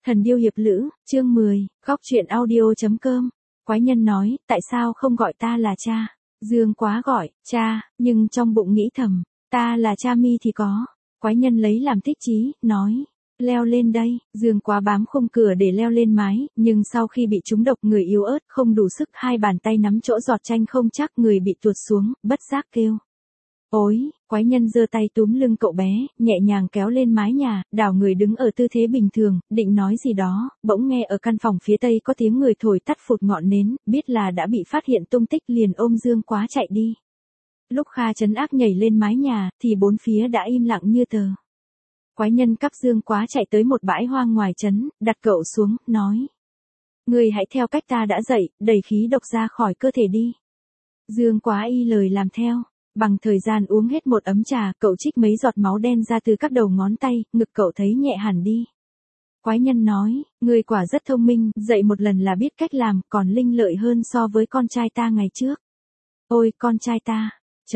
Thần điêu hiệp lữ, chương 10, góc truyện audio.com. Quái nhân nói, tại sao không gọi ta là cha? Dương Quá gọi, cha, nhưng trong bụng nghĩ thầm, ta là cha mi thì có. Quái nhân lấy làm thích chí, nói, leo lên đây. Dương Quá bám khung cửa để leo lên mái, nhưng sau khi bị trúng độc người yếu ớt không đủ sức, hai bàn tay nắm chỗ giọt chanh không chắc, người bị tuột xuống, bất giác kêu. Ôi, quái nhân giơ tay túm lưng cậu bé, nhẹ nhàng kéo lên mái nhà, đảo người đứng ở tư thế bình thường, định nói gì đó, bỗng nghe ở căn phòng phía tây có tiếng người thổi tắt phụt ngọn nến, biết là đã bị phát hiện tung tích, liền ôm Dương Quá chạy đi. Lúc Kha trấn ác nhảy lên mái nhà, thì bốn phía đã im lặng như tờ. Quái nhân cắp Dương Quá chạy tới một bãi hoang ngoài trấn, đặt cậu xuống, nói. Người hãy theo cách ta đã dạy, đẩy khí độc ra khỏi cơ thể đi. Dương Quá y lời làm theo. Bằng thời gian uống hết một ấm trà, cậu trích mấy giọt máu đen ra từ các đầu ngón tay, ngực cậu thấy nhẹ hẳn đi. Quái nhân nói, người quả rất thông minh, dạy một lần là biết cách làm, còn linh lợi hơn so với con trai ta ngày trước. Ôi, con trai ta.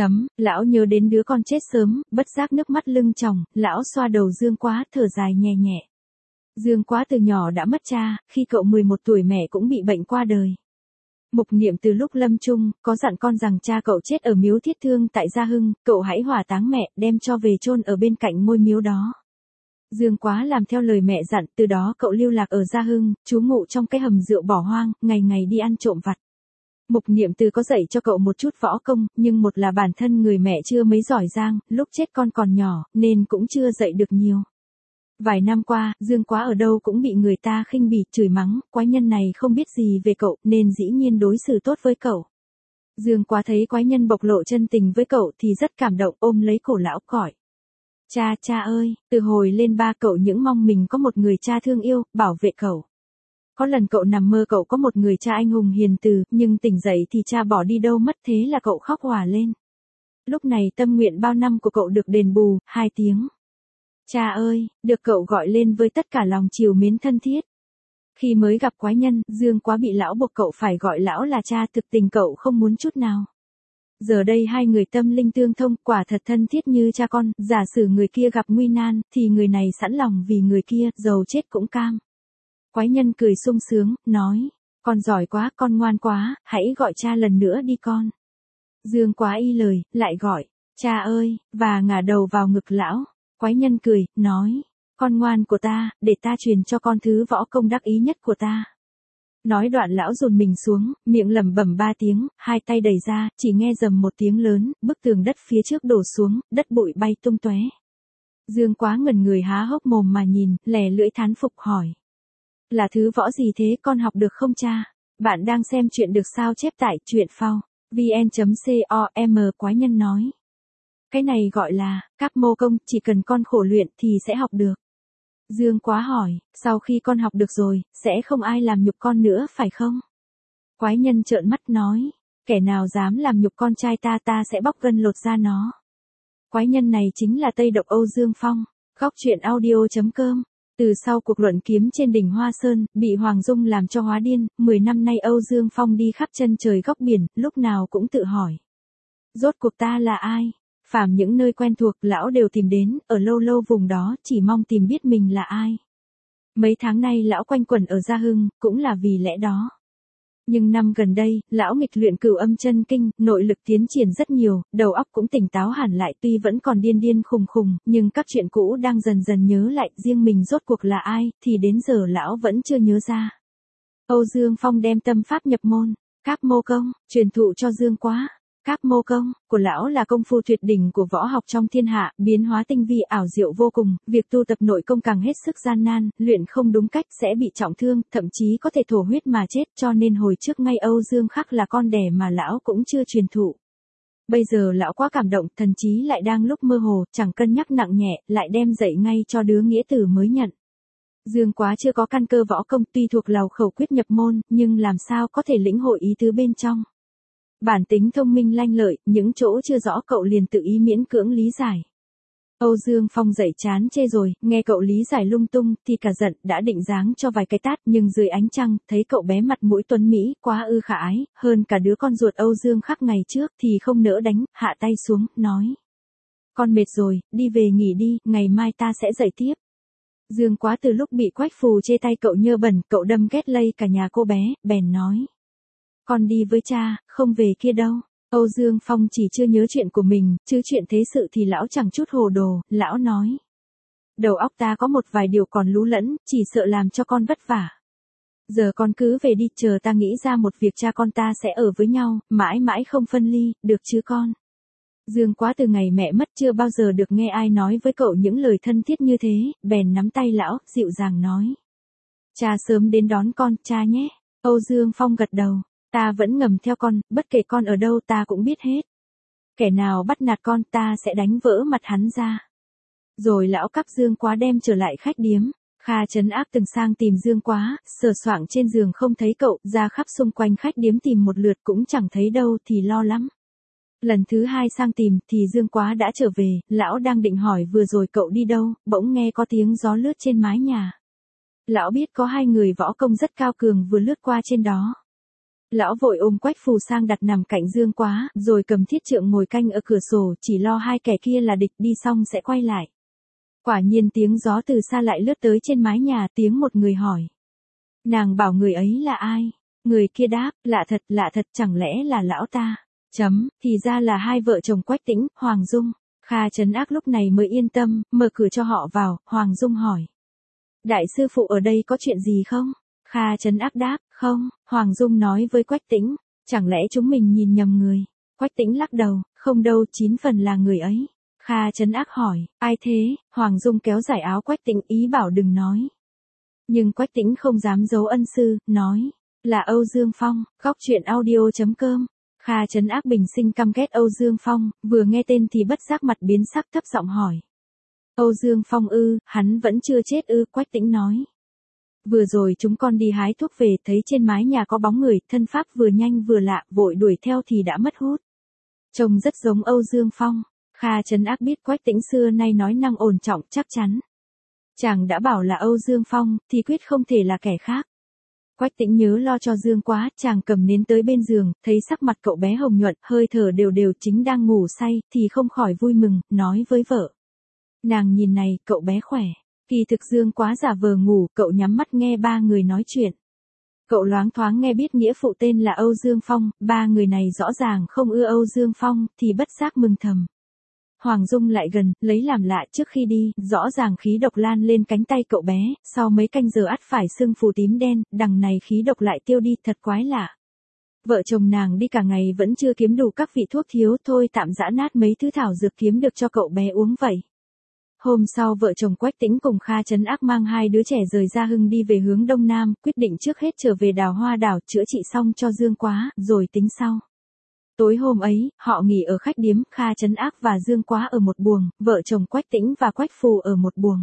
Lão nhớ đến đứa con chết sớm, bất giác nước mắt lưng tròng, lão xoa đầu Dương Quá, thở dài nhẹ nhẹ. Dương Quá từ nhỏ đã mất cha, khi cậu 11 tuổi mẹ cũng bị bệnh qua đời. Mục Niệm từ lúc lâm chung, có dặn con rằng cha cậu chết ở miếu Thiết Thương tại Gia Hưng, cậu hãy hỏa táng mẹ, đem cho về chôn ở bên cạnh ngôi miếu đó. Dương Quá làm theo lời mẹ dặn, từ đó cậu lưu lạc ở Gia Hưng, trú ngụ trong cái hầm rượu bỏ hoang, ngày ngày đi ăn trộm vặt. Mục Niệm từ có dạy cho cậu một chút võ công, nhưng một là bản thân người mẹ chưa mấy giỏi giang, lúc chết con còn nhỏ, nên cũng chưa dạy được nhiều. Vài năm qua, Dương Quá ở đâu cũng bị người ta khinh bỉ, chửi mắng, quái nhân này không biết gì về cậu, nên dĩ nhiên đối xử tốt với cậu. Dương Quá thấy quái nhân bộc lộ chân tình với cậu thì rất cảm động, ôm lấy cổ lão gọi. Cha, cha ơi, từ hồi lên ba cậu những mong mình có một người cha thương yêu, bảo vệ cậu. Có lần cậu nằm mơ cậu có một người cha anh hùng hiền từ, nhưng tỉnh dậy thì cha bỏ đi đâu mất, thế là cậu khóc òa lên. Lúc này tâm nguyện bao năm của cậu được đền bù, 2 tiếng. Cha ơi, được cậu gọi lên với tất cả lòng trìu mến thân thiết. Khi mới gặp quái nhân, Dương Quá bị lão buộc cậu phải gọi lão là cha, thực tình cậu không muốn chút nào. Giờ đây hai người tâm linh tương thông, quả thật thân thiết như cha con, giả sử người kia gặp nguy nan, thì người này sẵn lòng vì người kia, dầu chết cũng cam. Quái nhân cười sung sướng, nói, con giỏi quá, con ngoan quá, hãy gọi cha lần nữa đi con. Dương Quá y lời, lại gọi, cha ơi, và ngả đầu vào ngực lão. Quái nhân cười, nói, con ngoan của ta, để ta truyền cho con thứ võ công đắc ý nhất của ta. Nói đoạn lão dồn mình xuống, miệng lẩm bẩm 3 tiếng, hai tay đẩy ra, chỉ nghe rầm một tiếng lớn, bức tường đất phía trước đổ xuống, đất bụi bay tung tóe. Dương Quá ngẩn người há hốc mồm mà nhìn, lè lưỡi thán phục hỏi. Là thứ võ gì thế, con học được không cha? Bạn đang xem chuyện được sao chép tại truyện phao vn.com. Quái nhân nói. Cái này gọi là, các mô công, chỉ cần con khổ luyện thì sẽ học được. Dương Quá hỏi, sau khi con học được rồi, sẽ không ai làm nhục con nữa phải không? Quái nhân trợn mắt nói, kẻ nào dám làm nhục con trai ta, ta sẽ bóc gân lột da nó. Quái nhân này chính là Tây Độc Âu Dương Phong, góc truyện audio.com. Từ sau cuộc luận kiếm trên đỉnh Hoa Sơn, bị Hoàng Dung làm cho hóa điên, 10 năm nay Âu Dương Phong đi khắp chân trời góc biển, lúc nào cũng tự hỏi. Rốt cuộc ta là ai? Phàm những nơi quen thuộc, lão đều tìm đến, ở lâu lâu vùng đó, chỉ mong tìm biết mình là ai. Mấy tháng nay lão quanh quẩn ở Gia Hưng, cũng là vì lẽ đó. Nhưng năm gần đây, lão nghịch luyện Cửu Âm Chân Kinh, nội lực tiến triển rất nhiều, đầu óc cũng tỉnh táo hẳn lại, tuy vẫn còn điên điên khùng khùng, nhưng các chuyện cũ đang dần dần nhớ lại, riêng mình rốt cuộc là ai, thì đến giờ lão vẫn chưa nhớ ra. Âu Dương Phong đem tâm pháp nhập môn, Các Mô Công, truyền thụ cho Dương Quá. Các Mô Công của lão là công phu tuyệt đỉnh của võ học trong thiên hạ, biến hóa tinh vi ảo diệu vô cùng, việc tu tập nội công càng hết sức gian nan, luyện không đúng cách sẽ bị trọng thương, thậm chí có thể thổ huyết mà chết, cho nên hồi trước ngay Âu Dương Khắc là con đẻ mà lão cũng chưa truyền thụ. Bây giờ lão quá cảm động, thần trí lại đang lúc mơ hồ, chẳng cân nhắc nặng nhẹ, lại đem dạy ngay cho đứa nghĩa tử mới nhận. Dương Quá chưa có căn cơ võ công, tuy thuộc lầu khẩu quyết nhập môn, nhưng làm sao có thể lĩnh hội ý tứ bên trong. Bản tính thông minh lanh lợi, những chỗ chưa rõ cậu liền tự ý miễn cưỡng lý giải. Âu Dương Phong dậy chán chê rồi, nghe cậu lý giải lung tung, thì cả giận, đã định giáng cho vài cái tát, nhưng dưới ánh trăng, thấy cậu bé mặt mũi tuấn mỹ, quá ư khả ái, hơn cả đứa con ruột Âu Dương Khắc ngày trước, thì không nỡ đánh, hạ tay xuống, nói. Con mệt rồi, đi về nghỉ đi, ngày mai ta sẽ dậy tiếp. Dương Quá từ lúc bị Quách Phù chê tay cậu nhơ bẩn, cậu đâm ghét lây cả nhà cô bé, bèn nói. Con đi với cha, không về kia đâu. Âu Dương Phong chỉ chưa nhớ chuyện của mình, chứ chuyện thế sự thì lão chẳng chút hồ đồ, lão nói. Đầu óc ta có một vài điều còn lú lẫn, chỉ sợ làm cho con vất vả. Giờ con cứ về đi, chờ ta nghĩ ra một việc, cha con ta sẽ ở với nhau, mãi mãi không phân ly, được chứ con? Dương Quá từ ngày mẹ mất chưa bao giờ được nghe ai nói với cậu những lời thân thiết như thế, bèn nắm tay lão, dịu dàng nói. Cha sớm đến đón con, cha nhé. Âu Dương Phong gật đầu. Ta vẫn ngầm theo con, bất kể con ở đâu ta cũng biết hết. Kẻ nào bắt nạt con ta sẽ đánh vỡ mặt hắn ra. Rồi lão cắp Dương Quá đem trở lại khách điếm. Kha Trấn Ác từng sang tìm Dương Quá, sờ soạng trên giường không thấy cậu, ra khắp xung quanh khách điếm tìm một lượt cũng chẳng thấy đâu thì lo lắm. Lần thứ hai sang tìm thì Dương Quá đã trở về, lão đang định hỏi vừa rồi cậu đi đâu, bỗng nghe có tiếng gió lướt trên mái nhà. Lão biết có hai người võ công rất cao cường vừa lướt qua trên đó. Lão vội ôm Quách Phù sang đặt nằm cạnh Dương Quá, rồi cầm thiết trượng ngồi canh ở cửa sổ, chỉ lo hai kẻ kia là địch, đi xong sẽ quay lại. Quả nhiên tiếng gió từ xa lại lướt tới trên mái nhà, tiếng một người hỏi. Nàng bảo người ấy là ai? Người kia đáp, lạ thật, chẳng lẽ là lão ta? Thì ra là hai vợ chồng Quách Tĩnh, Hoàng Dung. Kha Trấn Ác lúc này mới yên tâm, mở cửa cho họ vào. Hoàng Dung hỏi. Đại sư phụ ở đây có chuyện gì không? Kha Trấn Ác đáp, không. Hoàng Dung nói với Quách Tĩnh, chẳng lẽ chúng mình nhìn nhầm người? Quách Tĩnh lắc đầu, không đâu, 9 phần là người ấy. Kha Trấn Ác hỏi, ai thế? Hoàng Dung kéo giải áo Quách Tĩnh, ý bảo đừng nói. Nhưng Quách Tĩnh không dám giấu ân sư, nói, là Âu Dương Phong. Góc truyện audio.com. Kha Trấn Ác bình sinh căm ghét Âu Dương Phong, vừa nghe tên thì bất giác mặt biến sắc, thấp giọng hỏi. Âu Dương Phong ư, hắn vẫn chưa chết ư? Quách Tĩnh nói. Vừa rồi chúng con đi hái thuốc về, thấy trên mái nhà có bóng người, thân pháp vừa nhanh vừa lạ, vội đuổi theo thì đã mất hút. Trông rất giống Âu Dương Phong. Kha Trấn Ác biết Quách Tĩnh xưa nay nói năng ổn trọng, chắc chắn. Chàng đã bảo là Âu Dương Phong, thì quyết không thể là kẻ khác. Quách Tĩnh nhớ lo cho Dương Quá, chàng cầm nến tới bên giường, thấy sắc mặt cậu bé hồng nhuận, hơi thở đều đều, chính đang ngủ say, thì không khỏi vui mừng, nói với vợ. Nàng nhìn này, cậu bé khỏe. Kỳ thực Dương Quá giả vờ ngủ, cậu nhắm mắt nghe ba người nói chuyện. Cậu loáng thoáng nghe biết nghĩa phụ tên là Âu Dương Phong, ba người này rõ ràng không ưa Âu Dương Phong, thì bất giác mừng thầm. Hoàng Dung lại gần, lấy làm lạ, trước khi đi, rõ ràng khí độc lan lên cánh tay cậu bé, sau mấy canh giờ ắt phải sưng phù tím đen, đằng này khí độc lại tiêu đi, thật quái lạ. Vợ chồng nàng đi cả ngày vẫn chưa kiếm đủ các vị thuốc thiếu, thôi tạm giã nát mấy thứ thảo dược kiếm được cho cậu bé uống vậy. Hôm sau vợ chồng Quách Tĩnh cùng Kha Trấn Ác mang hai đứa trẻ rời Gia Hưng đi về hướng đông nam, quyết định trước hết trở về Đào Hoa đảo chữa trị xong cho Dương Quá, rồi tính sau. Tối hôm ấy, họ nghỉ ở khách điếm, Kha Trấn Ác và Dương Quá ở một buồng, vợ chồng Quách Tĩnh và Quách Phù ở một buồng.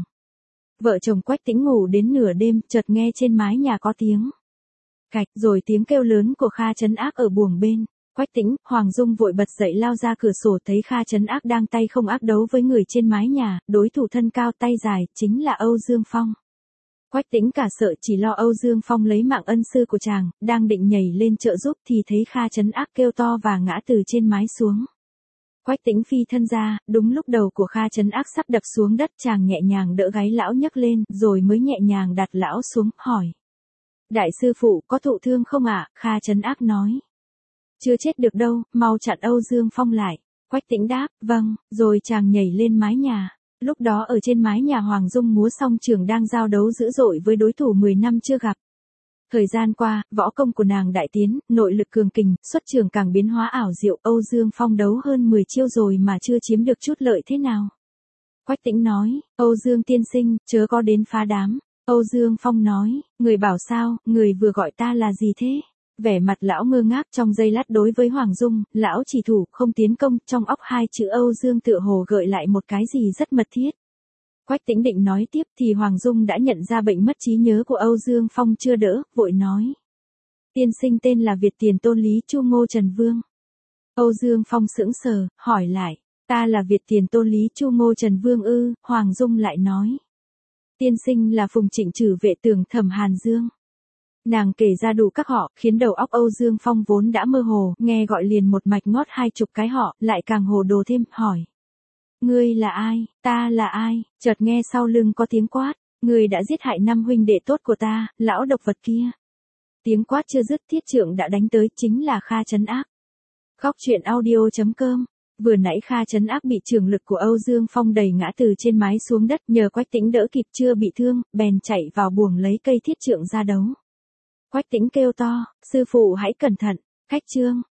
Vợ chồng Quách Tĩnh ngủ đến nửa đêm, chợt nghe trên mái nhà có tiếng cạch, rồi tiếng kêu lớn của Kha Trấn Ác ở buồng bên. Quách Tĩnh, Hoàng Dung vội bật dậy lao ra cửa sổ, thấy Kha Trấn Ác đang tay không ác đấu với người trên mái nhà, đối thủ thân cao tay dài, chính là Âu Dương Phong. Quách Tĩnh cả sợ, chỉ lo Âu Dương Phong lấy mạng ân sư của chàng, đang định nhảy lên trợ giúp thì thấy Kha Trấn Ác kêu to và ngã từ trên mái xuống. Quách Tĩnh phi thân ra, đúng lúc đầu của Kha Trấn Ác sắp đập xuống đất, chàng nhẹ nhàng đỡ gáy lão nhấc lên, rồi mới nhẹ nhàng đặt lão xuống, hỏi. Đại sư phụ, có thụ thương không ạ? Kha Trấn Ác nói. Chưa chết được đâu, mau chặn Âu Dương Phong lại. Quách Tĩnh đáp, vâng, rồi chàng nhảy lên mái nhà. Lúc đó ở trên mái nhà Hoàng Dung múa song trường đang giao đấu dữ dội với đối thủ 10 năm chưa gặp. Thời gian qua, võ công của nàng đại tiến, nội lực cường kình, xuất trường càng biến hóa ảo diệu. Âu Dương Phong đấu hơn 10 chiêu rồi mà chưa chiếm được chút lợi thế nào. Quách Tĩnh nói, Âu Dương tiên sinh, chớ có đến phá đám. Âu Dương Phong nói, người bảo sao, người vừa gọi ta là gì thế? Vẻ mặt lão ngơ ngác, trong giây lát đối với Hoàng Dung, lão chỉ thủ, không tiến công, trong óc hai chữ Âu Dương tựa hồ gợi lại một cái gì rất mật thiết. Quách Tĩnh định nói tiếp thì Hoàng Dung đã nhận ra bệnh mất trí nhớ của Âu Dương Phong chưa đỡ, vội nói. Tiên sinh tên là Việt Tiền Tôn Lý Chu Ngô Trần Vương. Âu Dương Phong sững sờ, hỏi lại, ta là Việt Tiền Tôn Lý Chu Ngô Trần Vương ư? Hoàng Dung lại nói. Tiên sinh là Phùng Trịnh Trử vệ Tường Thẩm Hàn Dương. Nàng kể ra đủ các họ, khiến đầu óc Âu Dương Phong vốn đã mơ hồ, nghe gọi liền một mạch ngót 20 cái họ, lại càng hồ đồ thêm, hỏi. Ngươi là ai, ta là ai? Chợt nghe sau lưng có tiếng quát, Ngươi đã giết hại 5 huynh đệ tốt của ta, lão độc vật kia. Tiếng quát chưa dứt thiết trượng đã đánh tới, chính là Kha Trấn Ác. Khóc chuyện audio.com. Vừa nãy Kha Trấn Ác bị trường lực của Âu Dương Phong đẩy ngã từ trên mái xuống đất, nhờ Quách Tĩnh đỡ kịp chưa bị thương, bèn chạy vào buồng lấy cây thiết trượng ra đấu. Quách Tĩnh kêu to, sư phụ hãy cẩn thận, Khách Trương.